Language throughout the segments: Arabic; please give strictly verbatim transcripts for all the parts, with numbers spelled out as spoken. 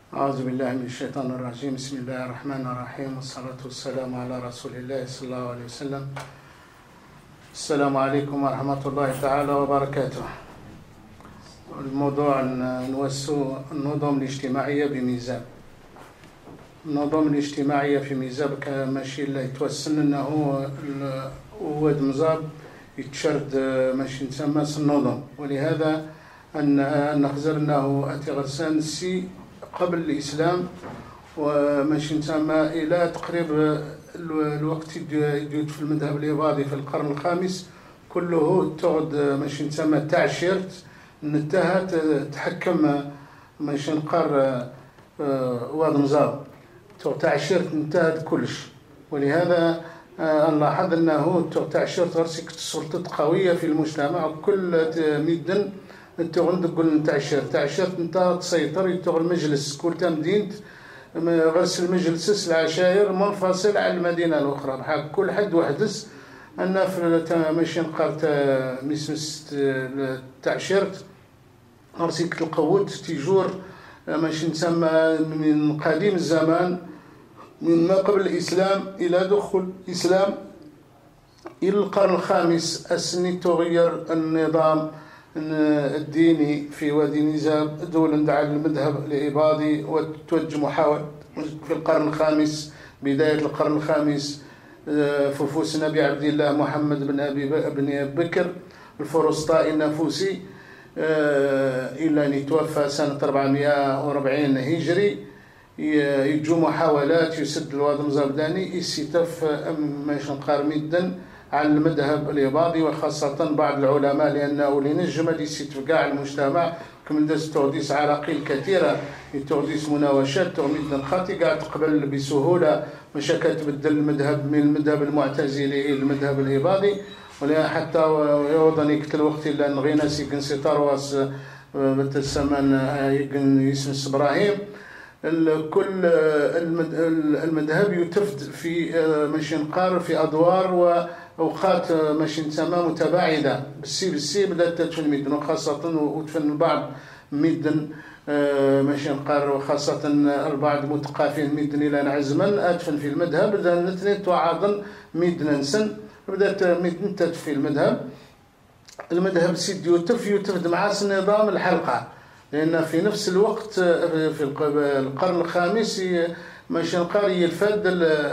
أعوذ بالله من الشيطان الرجيم. بسم الله الرحمن الرحيم، والصلاة والسلام على رسول الله صلى الله عليه وسلم. السلام عليكم ورحمة الله تعالى وبركاته. الموضوع نوسو النظم الاجتماعية بميزاب. النظم الاجتماعية في ميزاب ماشي اللي يتوسن انه هو مزاب يتشرد ماشي نسمى النظم، ولهذا أن نخزر أنه أتغرسان سي قبل الإسلام وماشي نسمى إلى تقريب الوقت يدود في المذهب الإباضي في القرن الخامس كله تغد ماشي نسمى تعشيرت نتهت تحكم ماشي نقر واد مزاب تعشيرت انتهت كلش. ولهذا نلاحظ أنه تعشيرت غرسك السلطة قوية في المجتمع، كل ميدن انت عندك قول تعشير تعشير انت تسيطر يتغ المجلس كل تمدينت غرس المجلس العشائر منفصل عن المدينه الاخرى بحال كل حد وحدس ان في ماشي نقرت مسمس تعشيرت غرسيك القوت تيجور ماشي نسمى من قديم الزمان من ما قبل الاسلام الى دخول الاسلام الى القرن الخامس السني تغير النظام الديني في وادي نزاب دول دعا المذهب الإباضي وتوجه محاولة في القرن الخامس بداية القرن الخامس ففوس نبي عبد الله محمد بن أبي بن بكر الفرسطائي النافوسي إلى أن يتوفى سنة أربعمائة وأربعين هجري يجو محاولات يسد الواد مزابداني يستف ماش نقار مدا على المذهب الإباضي وخاصة بعض العلماء لأنه لنجم اللي يستفقع المجتمع كمن داس تغديس عراقيل كثيرة تغديس مناوشات تغميد الخاطي قاعد تقبل بسهولة مشاكل تبدل المذهب من المذهب المعتزلي إلى المذهب الإباضي. ولا حتى يوضني كت الوقت إلا نغينا سيكن سيطار واس بالتسمن يكن يسمس إبراهيم كل المذهب يتفد في ماشي نقار في أدوار وأوقات ماشي نسمى متباعدة بالسي بالسي بدأت تدفن ميدن وخاصة وتفن البعض ميدن ماشي نقار وخاصة البعض متقافين ميدن إلى نعزمن أدفن في المذهب بدأ الاثنين توعظن ميدن نسن بدأت ميدن تدفن في المذهب المذهب سيد يوتف يتفد مع نظام الحلقة، لأن في نفس الوقت في القرن الخامس ماشي نقار يلفد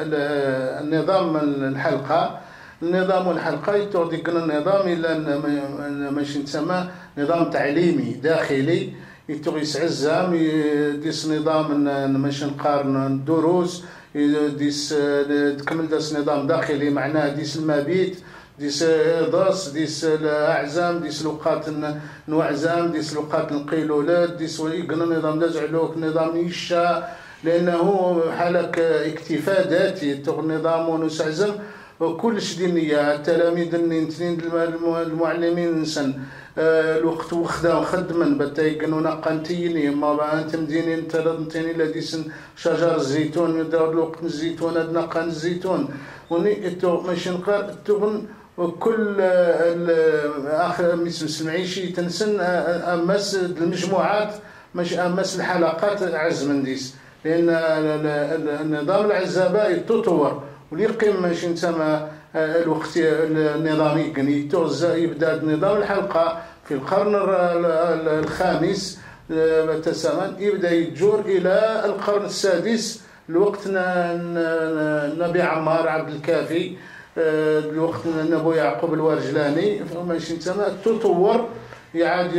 النظام الحلقة النظام الحلقة يتوضي النظام إلى ماشي نسمى نظام تعليمي داخلي يتوغيس عزام يديس نظام ماشي نقارن دروس ديس تكمل داس نظام داخلي معناه ديس المبيت ديس إرضاس ديس الأعزام ديس لوقات نوعزام ديس لوقات القيلولات ديس ويقنا نظام دازعلوك نظام يشا لأنه حالك اكتفاء ذاتي تغ نظام ونسعزم وكلش دينية التلاميذ النتنين المعلمين نسن الوقت وخدا خدما بتايقنو نقنتيني ما انت مديني انت لدنتيني لديسن شجر الزيتون يدور الوقت الزيتون ادنقن الزيتون وني اتو ماشي نقار تغن وكل اخر مسمس المعيشي تنسن امس المجموعات مش امس الحلقات عزم ديس لان النظام العزابي يتطور وليقيم ماشي نسمى الوقت النظامي يعني توزع يبدا نظام الحلقه في القرن الخامس تسامن يبدا يتجور الى القرن السادس الوقت النبي عمار عبد الكافي الوقت النبو يعقوب الورجلاني ماشي نسمى تطور يعاد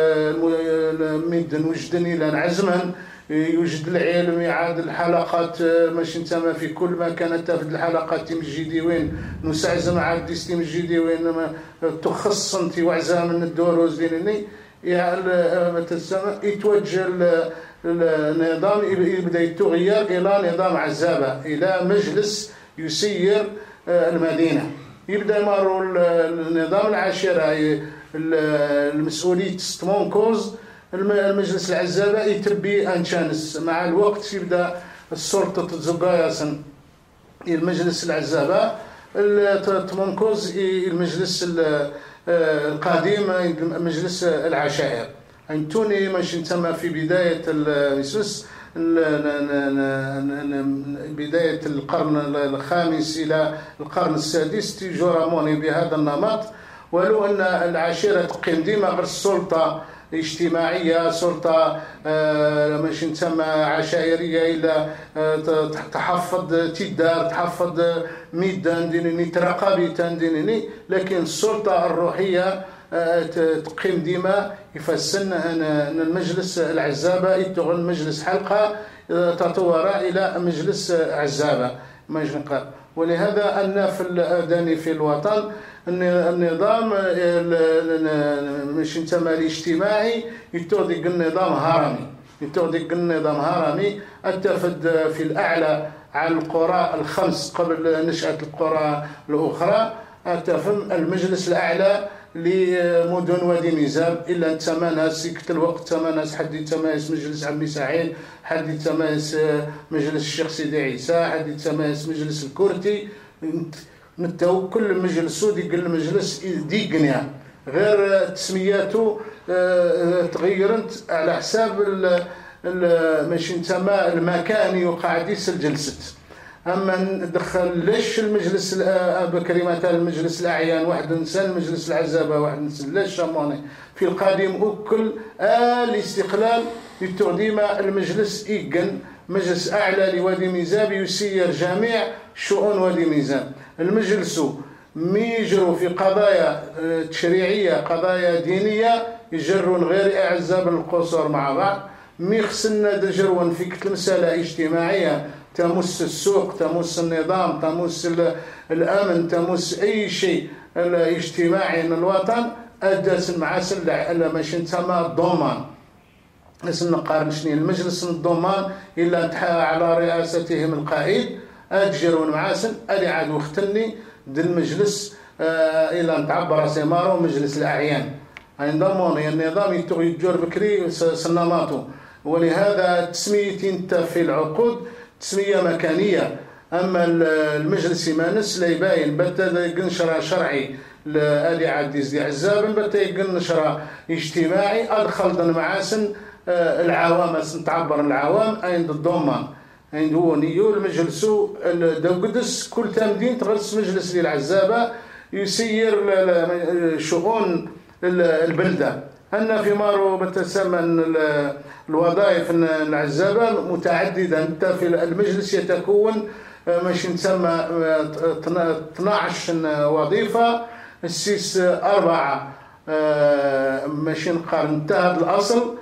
ميدن وجدن الى عزما يوجد العلم يعاد الحلقات ماشي نسمى في كل ما كانت تفد الحلقات تمجيدي وين نسعزم عاد ديس تمجيدي وين تخص انت وعزام من الدروز دينني يعني تسمى يتوجه النظام يبدا يتغير الى نظام عزابه الى مجلس يسير المدينه يبدا يمروا النظام العاشره المسؤوليه ستمون كوز المجلس العزابة يتبي أنشانس مع الوقت يبدأ السلطة تزقايا المجلس العزابة تمنكوز المجلس القديم مجلس العشائر أنتوني ماشي نسمى في بداية المجلس بداية القرن الخامس إلى القرن السادس تيجو راموني بهذا النمط، ولو أن العشيرة تقيم ديما غير السلطة اجتماعية، سلطة ماشي تسمى عشائرية، إلا تحفظ تدار تحفظ ميدان دينيني ترقابي تندينيني، لكن السلطة الروحية تقيم ديما يفسن أن المجلس العزابة يتغن مجلس حلقة تطور إلى مجلس عزابة. ولهذا أن في الأداني في الوطن النظام مش نسمى الاجتماعي يتوضيق النظام هرمي، يتوضيق النظام هرمي التفد في الأعلى على القرى الخمس قبل نشأة القرى الأخرى، أتفهم المجلس الأعلى لمدن وادي ميزاب إلا تمانس كت الوقت تمانس حد يتماس مجلس عمي سعيد، حد يتماس مجلس الشيخ سيدي عيسى، حد يتماس مجلس الكورتي، نتاو كل مجلس ديك المجلس ديقنيا غير تسمياته تغيرت على حساب ماشي نسمى المكان يوقع ديس الجلسة. اما ندخل ليش المجلس بكري مثلا المجلس الاعيان واحد نسى المجلس العزابه واحد نسى ليش شاموني في القديم وكل الاستقلال ديما المجلس إيجن مجلس اعلى لوادي ميزاب يسير جميع شؤون وادي ميزاب. المجلس ميجروا في قضايا تشريعيه قضايا دينيه يجرون غير اعزاب القصور مع بعض، مي خصنا دجرون في كل مساله اجتماعيه تمس السوق تمس النظام تمس الامن تمس اي شيء الاجتماعي من الوطن ادت مع سلع ماشي تسمى الضمان. ناس نقارن شنو المجلس الضمان الا انتحى على رئاستهم القائد اجرون معاسن ادي عاد وختني د المجلس آه الى نتعبر سيمارو مجلس الاعيان انضمون النظام يتغير بكري سنماطو. ولهذا تسميتي انت في العقود تسمية مكانية. أما المجلس يمانس لا يباين بتا يقنشرة شرعي لآلي عديز دي عزاب بتا يقنشرة اجتماعي أدخل دن معاسن العوام نتعبر العوام عند الضمان عند هو نيو المجلس دو قدس كل تمدين تغرس مجلس للعزابة يسير شؤون البلدة. أن في مارو بتسمى الوظائف العزابة متعددة. أنت في المجلس يتكون ماشي نسمى اثناعش وظيفة السيس أربعة ماشي نقارن انتهى الأصل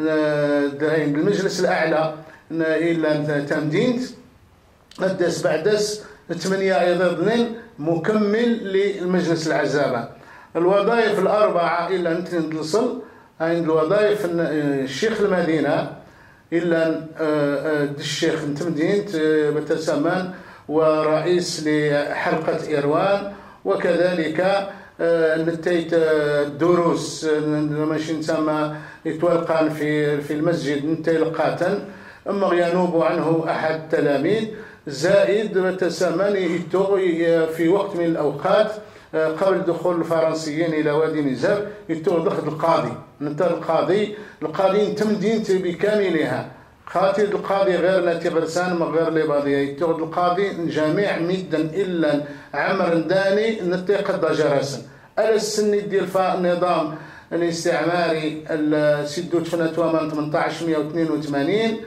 المجلس الأعلى إلا تمدينت الدس بعدس ثمانية أيضا اثنين مكمل للمجلس العزابة. الوظائف الأربعة إلا نتنصل عند الوظائف الشيخ المدينة إلا الشيخ نتمدينت بتسمان ورئيس لحلقة إيروان، وكذلك نتيت الدروس ماشي نسمى يتوالقان في في المسجد نتي القاتن أما ينوب عنه أحد التلاميذ زائد بتسمان يتوغي في وقت من الأوقات قبل دخول الفرنسيين الى وادي ميزاب يتوضخ القاضي نتا القاضي القاضي تمدينت بكاملها خاطر القاضي غير نتي غرسان ما غير لباديه يتوض القاضي جميع مدا الا عمر داني نتي قد جرسن على السن ديال النظام الاستعماري سيدو تفنتوا من ثمانية عشر مئة واثنين وثمانين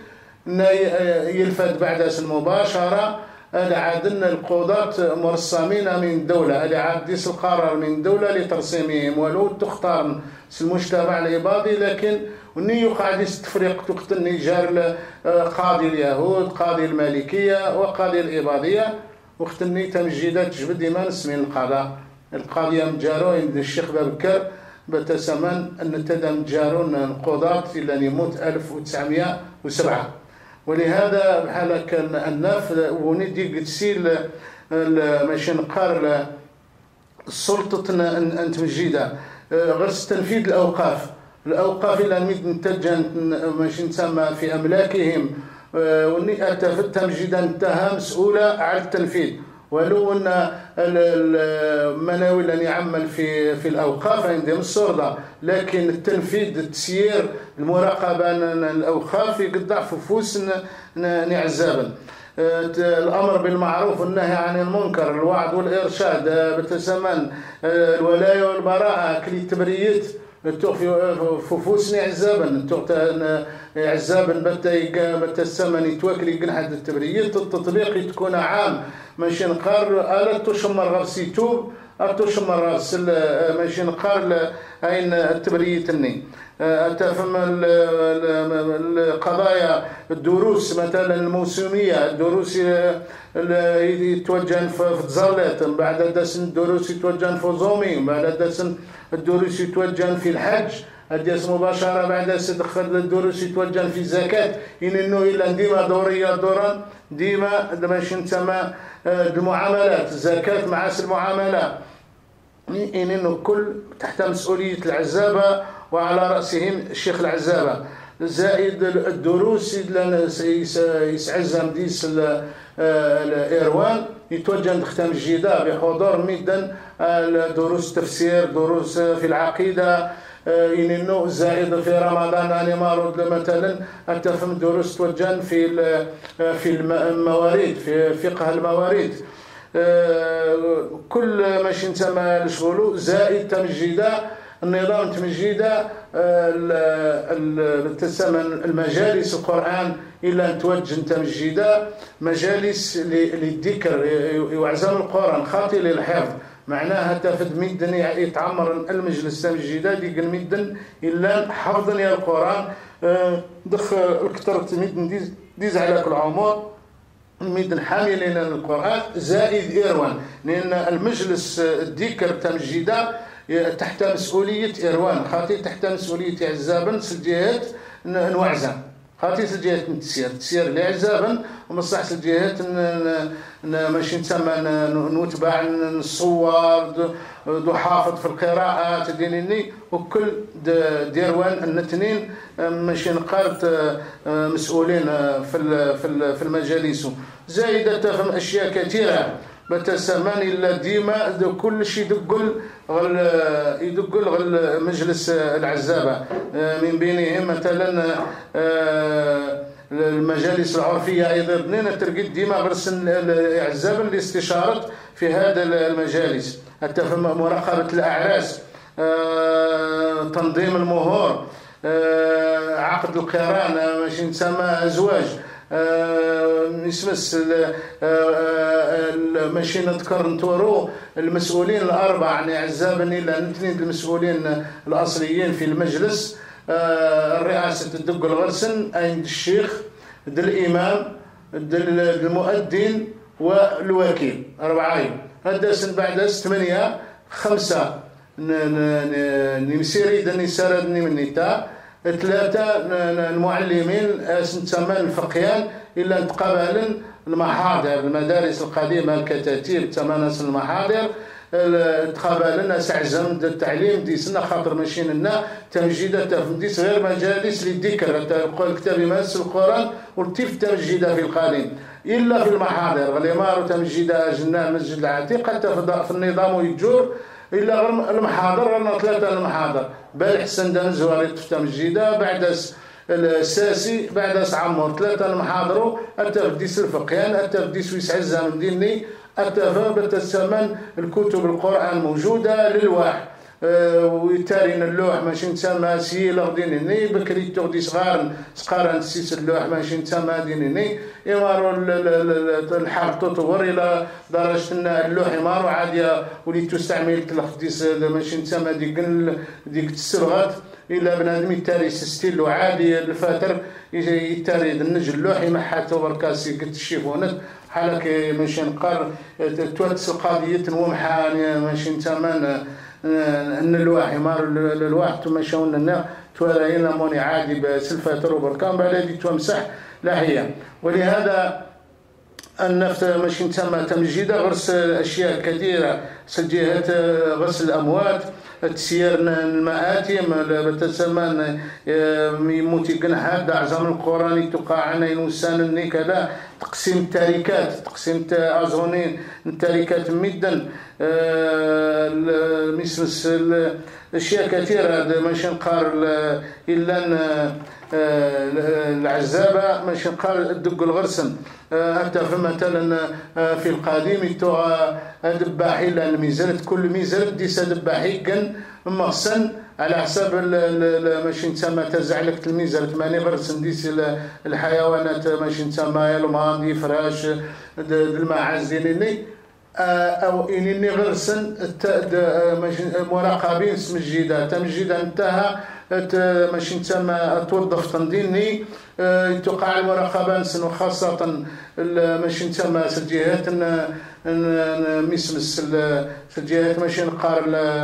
يلفت بعد اسم مباشره هذا عادنا القضاة مرسمين من الدولة، هذا عاد ديس القرار من الدولة لترسيمهم ولو تختار المجتمع العبادي، لكن ونيو قاعد تفريق تقتني جار قاضي اليهود قاضي المالكية وقاضي العبادية وقتني تمجيدات جبد ديما نسمين القضاء القاضية مجارو عند الشيخ بابكر بتسمن أن تدم جارون القضاة إلى يموت ألف وتسعمائة وسبعة. ولهذا بحال كان الناف وندي تسيل ماشي نقار السلطة أنت مجيدة غير تنفيذ الأوقاف الأوقاف إلى ميد نتجن ماشي نسمى في أملاكهم وني أتفت تمجيدا انتهى مسؤولة على التنفيذ ولو ان المناوي اللي يعمل في في الاوقاف عندي السردة، لكن التنفيذ التسيير المراقبه الاوقاف يقطع في فوس نعزابا. الامر بالمعروف والنهي عن المنكر، الوعظ والارشاد بتسمن الولايه والبراءه كلي تبريت فوسني عزابا عزابا بتا بتا السمن يتوكل يقنح التبريت. التطبيق تكون عام ماشي نقار الا تشمر غرسي توب تشمر غرس ماشي نقار اين التبريتني تفهم القضايا الدروس مثلا الموسميه، الدروس يتوجه في تزالت، بعد دسن الدروس يتوجه في زومي، بعد دسن الدروس يتوجه في الحج، الدرس مباشره بعد دخل الدروس يتوجه في الزكاه. ان انه الا ديما دوريه دوران ديما ماشي نتما المعاملات الزكاه مع المعامله، ان انه كل تحت مسؤوليه العزابه وعلى راسهم الشيخ العزابه. زائد الدروس يسعزم ديس الايروان يتوجه لختام الجيده بحضور ميدان دروس تفسير، دروس في العقيده، انه زائد في رمضان انا مارود مثلا اتفهم دروس توجه في في المواريد، في فقه المواريد، كل ماشي نتما لشغلو. زائد تمجيده النظام تمجيده المجالس القرآن إلا توجه تمجيده مجالس للذكر يعزم القرآن خاطي للحفظ، معناها تفد ميدن يتعمر المجلس تمجيده ديك الميدن إلا حفظني القرآن دخ الكتر ميدن ديز, ديز على كل عمر ميدن حاملين القرآن. زائد إيروان لأن المجلس الذكر تمجيده تحت مسؤولية إيروان خاطي تحت مسؤولية عزابا سجيات نوعزم خاطي سجيات نتسير تسير لعزابا ومصلحة سجيات ماشي نتسمى نتبع نصور دو حافظ في القراءات دينيني وكل ديروان النتنين ماشي نقارت مسؤولين في في المجالس. زائدة تفهم أشياء كثيرة بتسمان إلا ديما كل شيء يدقل غل يدقل غل مجلس العزابة، من بينهم مثلا المجالس العرفية أيضا بنين ترقد ديما غرسن العزابة اللي استشارت في هذا المجالس، حتى في مراقبة الأعراس، تنظيم المهور، عقد القران ماشي نسمى أزواج، يسمس ماشي نذكر نتورو المسؤولين الاربعه يعني عزابا الى الاثنين المسؤولين الاصليين في المجلس، الرئاسه الدق الغرسن عند الشيخ د الامام د المؤذن والوكيل اربعين هدسن بعد ثمانيه خمسه نمسيري دني سردني من نتا ثلاثة المعلمين سنتسمى الفقيان إلا تقابل المحاضر المدارس القديمة الكتاتيب تمانس المحاضر تقابل ناس عزم التعليم دي سنة خاطر ماشيين لنا تمجيدة تفنديس غير مجالس للذكر الكتاب يمس القرآن والتيف تمجيدة في القديم إلا في المحاضر غليمار تمجيدة جنان مسجد العتيق حتى في النظام يجور إلا المحاضر رانا ثلاثة المحاضر بل حسن دان زواري تفتم الجيدة بعد الساسي بعد عمر ثلاثة المحاضروا التفديس الفقهان التفديس ويسعزها من ديني التفابت الثمن الكتب القرآن موجودة للواح ويتارين اللوح ماشي نسمى سيلا دينيني بكري تغدي صغار صقارا نسيس اللوح ماشي نسمى دينيني يمارو الحرب تطور الى درجه ان اللوح يمارو عاديه ولي تستعمل تلخديس ماشي نسمى ديك ديك السرغات الى بنادم يتاري ستيلو عادي الفاتر يتاري النج اللوح يمحاتو بركاسي قلت الشيفونات حالك ماشي نقار تواتس القضيه ومحان ماشي نسمى ان الواح يمار الواح تمشون لنا توالينا موني عادي بسلفاتر وبركان بعد تمسح لا هي. ولهذا النفط ماشي تسمى تمجيده غرس اشياء كثيره سجيهات غسل الاموات تسير المآتم بتسمى يموت حد أعظم القرآن تقع إنسان كذا تقسيم التركات تقسيم أزونين التركات مدا مسمس أشياء كثيرة ماشي نقار إلا العزابة ماشي نقار الدق الغرسن حتى في مثلا في القديم يتوغى دباحي لأن ميزانة كل ميزانة ديسا دباحي كان مغسن على حساب ماشي نسمى تزعلك الميزانة ماني غرسن ديس الحيوانات ماشي نسمى الماندي فراش الماعز ديالي او انني غرسن مراقبين اسم الجيده تم الجيده انتهى ماشي نسمى توظف تنظيمي توقع المراقبه نسن وخاصه ماشي نسمى الجهات مسمس الجهات ماشي نقار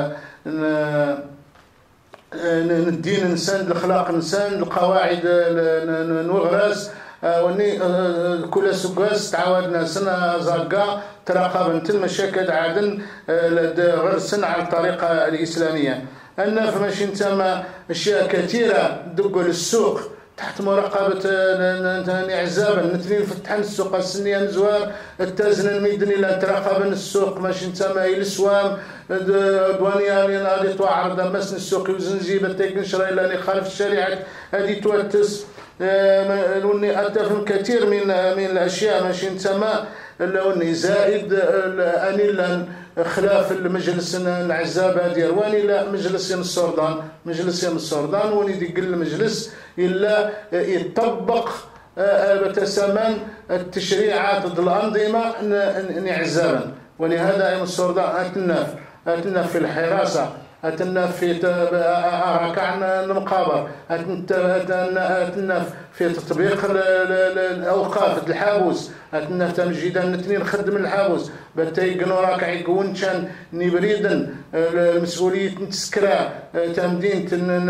الدين انسان الاخلاق انسان القواعد نوغراس وني كل سكاس تعاودنا سنة زاقا تراقب انت المشاكل عادن غير سنة على الطريقة الإسلامية أن في ماشي نتما أشياء كثيرة دقوا للسوق تحت مراقبة عزابا نتنين فتحن السوق السنية مزوار التازن الميدني لا تراقب السوق ماشي نتما السوام دوانيا لين غادي توعرض مسن السوق وزنجيبة تيكن شراي لاني خالف الشريعة هذه توتس لوني أتفهم كثير من من الأشياء ماشي نتما لوني زائد أني لان خلاف المجلس العزابة ديال واني لا مجلس يم السردان مجلس يم السردان وني ديك المجلس إلا يطبق بتسمن التشريعات ضد الأنظمة نعزابا ولهذا يم السردان أتناف أتناف في الحراسة أتناف في ركعنا المقابر أتناف في تطبيق الأوقاف الحابوس أتناف تمجيدا نتنين نخدم الحابوس بتيقنوا راكع يكون كان نبريدا المسؤولية تسكرا تمدين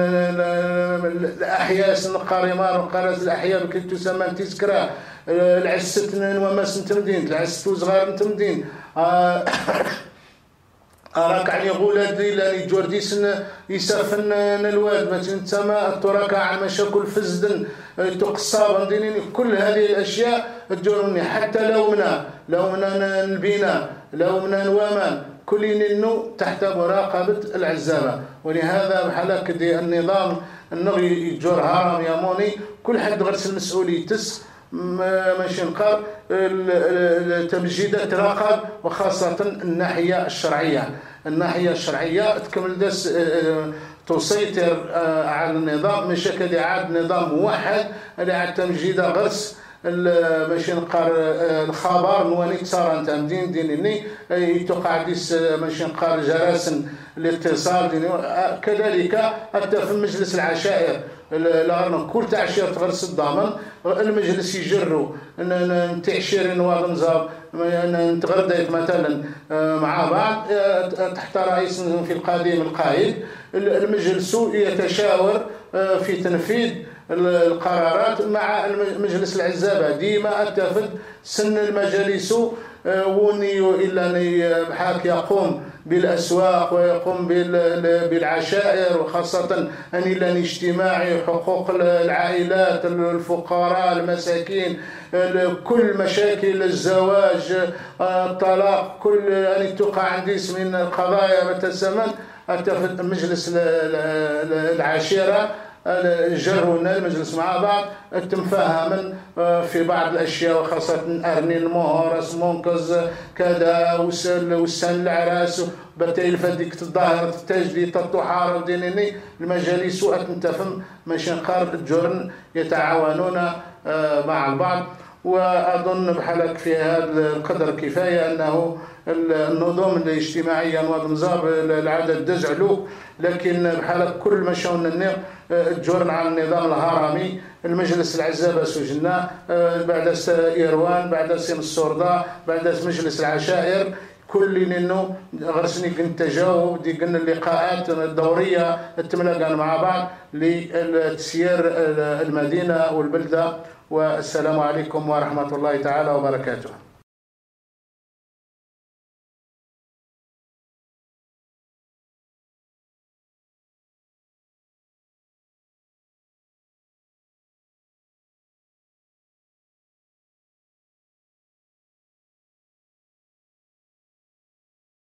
الأحياء سنقارمار وقارات الأحياء بكي تسمى تسكرا العسة وماس نتمدين العسة وصغار نتمدين راك على غولاد لاني جورديس يسافن الواد مثلا تما تراك على مشاكل فزدن تقصاب ديني كل هذه الاشياء تجرني حتى لو منا لو منا البناء لو منا نوامان كلين انه تحت مراقبه العزابه ولهذا بحالك دي النظام النغي يجور هرم يا موني كل حد غرس المسؤوليه تس ماشي نقار التمجيد تراقب وخاصة الناحية الشرعية الناحية الشرعية تكمل داس تسيطر على النظام ماشي كدي عاد نظام موحد اللي عاد تمجيد غرس ماشي نقار الخبر نواني تصار انت مدين ديني يتوقع ديس ماشي نقار جراسن الاتصال ديني كذلك حتى في مجلس العشائر لا كل تعشير تغرس الضامن المجلس يجروا تعشير نواب نزاب نتغرديت مثلا مع بعض تحت رئيس في القديم القائد المجلس يتشاور في تنفيذ القرارات مع مجلس العزابة ديما اتفد سن المجالس وني إلا بحاك يقوم بالأسواق ويقوم بالعشائر وخاصة أن لن اجتماعي حقوق العائلات الفقراء المساكين كل مشاكل الزواج الطلاق كل أن تقع عندي من القضايا متسمن أتفد مجلس العشيرة جرونا المجلس مع بعض تمفاهما في بعض الاشياء وخاصه ارني المهرس منقذ كذا وسل والسن العراس بتايل فديك الظاهره التجديد التحارب دينيني المجالس تنتفهم ماشي نقارب الجرن يتعاونون مع البعض واظن بحالك في هذا القدر كفايه انه النظم الاجتماعيه والنظام العدد دزعلو لكن بحالك كل ما شاونا الجرن على النظام الهرمي المجلس العزابه سجنا بعد ايروان بعد سيم السرداء بعد مجلس العشائر كل انه غرسني كنت تجاوب دي قلنا اللقاءات الدوريه التملاقان مع بعض لتسيير المدينه والبلده والسلام عليكم ورحمه الله تعالى وبركاته.